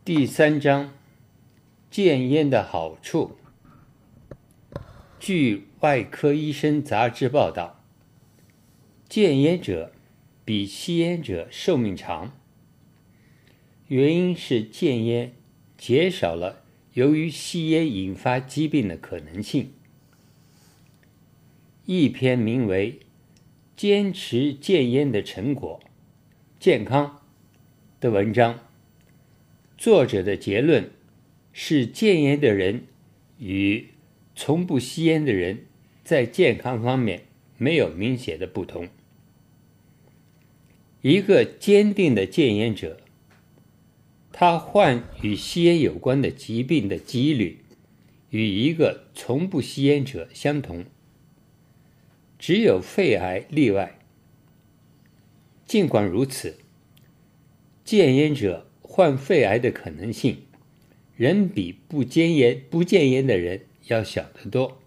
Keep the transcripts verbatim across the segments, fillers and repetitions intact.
第三章，戒烟的好处。据外科医生杂志报道，戒烟者比吸烟者寿命长，原因是戒烟减少了由于吸烟引发疾病的可能性。一篇名为《坚持戒烟的成果：健康》的文章，作者的结论是戒烟的人与从不吸烟的人在健康方面没有明显的不同。一个坚定的戒烟者，他患与吸烟有关的疾病的几率与一个从不吸烟者相同，只有肺癌例外。尽管如此，戒烟者患肺癌的可能性仍比不戒烟不戒烟的人要小得多。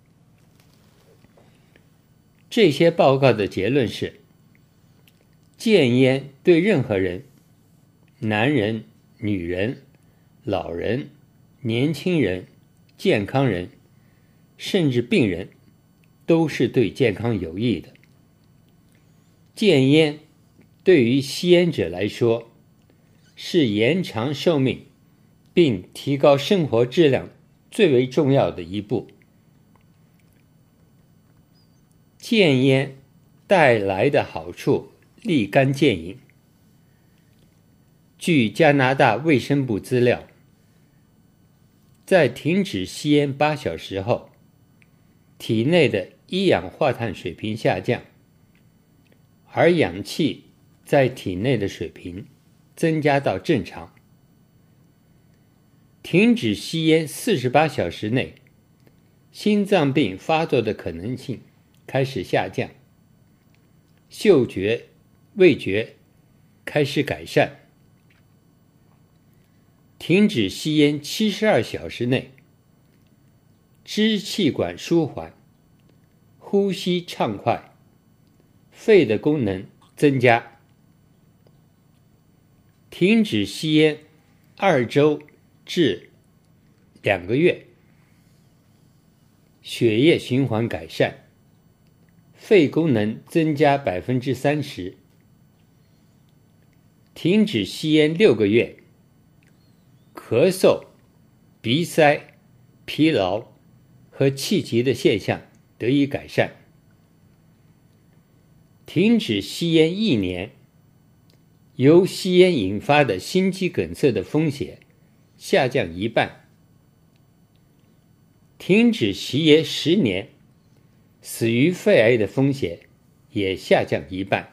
这些报告的结论是，戒烟对任何人，男人、女人、老人、年轻人、健康人，甚至病人，都是对健康有益的。戒烟对于吸烟者来说，是延长寿命并提高生活质量最为重要的一步。戒烟带来的好处立竿见影。据加拿大卫生部资料，在停止吸烟八小时后，体内的一氧化碳水平下降，而氧气在体内的水平增加到正常。停止吸烟四十八小时内，心脏病发作的可能性开始下降，嗅觉、味觉开始改善。停止吸烟七十二小时内，支气管舒缓，呼吸畅快，肺的功能增加。停止吸烟二周至两个月，血液循环改善，肺功能增加百分之三十。停止吸烟六个月，咳嗽、鼻塞、疲劳和气急的现象得以改善。停止吸烟一年，由吸烟引发的心肌梗塞的风险下降一半。停止吸烟十年，死于肺癌的风险也下降一半。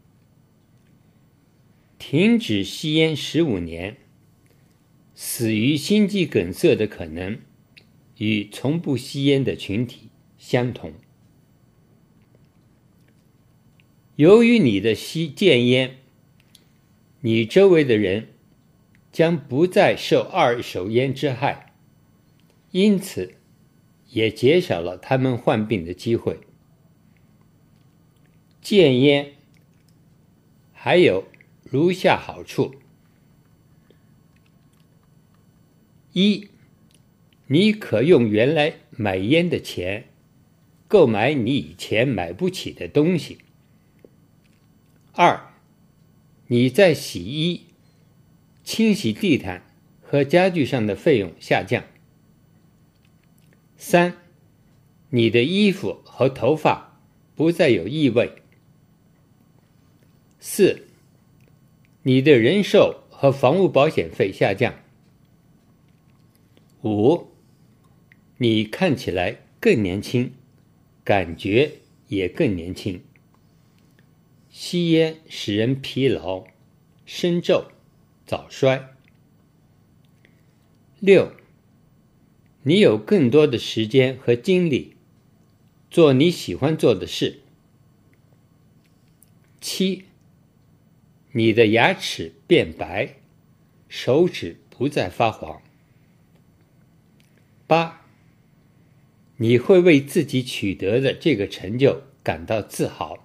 停止吸烟十五年，死于心肌梗塞的可能与从不吸烟的群体相同。由于你的吸戒烟，你周围的人将不再受二手烟之害，因此也减少了他们患病的机会。戒烟还有如下好处：一，你可用原来买烟的钱购买你以前买不起的东西。二，你在洗衣、清洗地毯和家具上的费用下降。三，你的衣服和头发不再有异味。四，你的人寿和房屋保险费下降。五，你看起来更年轻，感觉也更年轻。吸烟使人疲劳、生皱、早衰。六，你有更多的时间和精力做你喜欢做的事。七，你的牙齿变白，手指不再发黄。八，你会为自己取得的这个成就感到自豪。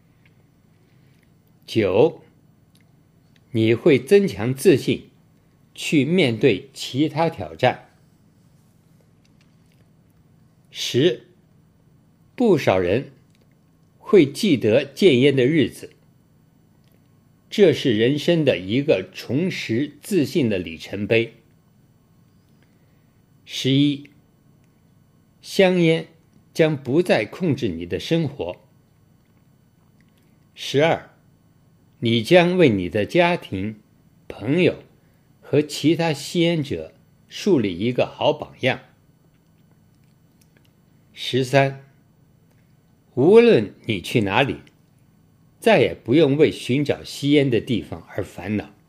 九，你会增强自信， 去面对其他挑战。十，不少人会记得戒烟的日子，这是人生的一个重拾自信的里程碑。十一，香烟将不再控制你的生活。十二，你将为你的家庭、朋友和其他吸烟者树立一个好榜样。十三，无论你去哪里，再也不用为寻找吸烟的地方而烦恼。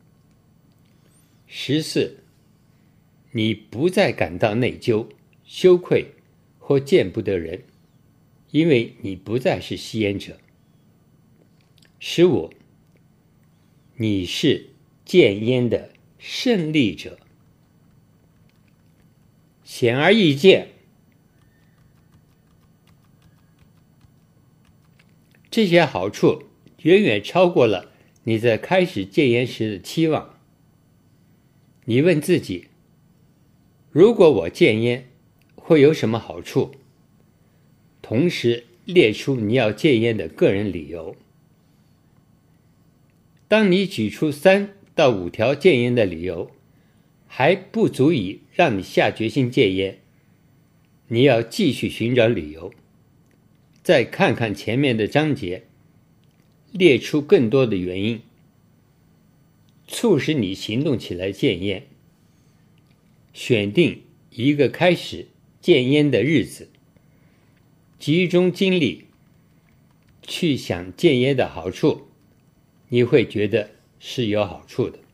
十四，你不再感到内疚、羞愧或见不得人，因为你不再是吸烟者。十五，你是戒烟的胜利者。显而易见，这些好处远远超过了你在开始戒烟时的期望。你问自己，如果我戒烟，会有什么好处？同时列出你要戒烟的个人理由。当你举出三到五条戒烟的理由，还不足以让你下决心戒烟，你要继续寻找理由，再看看前面的章节，列出更多的原因，促使你行动起来戒烟。选定一个开始戒烟的日子，集中精力去想戒烟的好处，你会觉得是有好处的。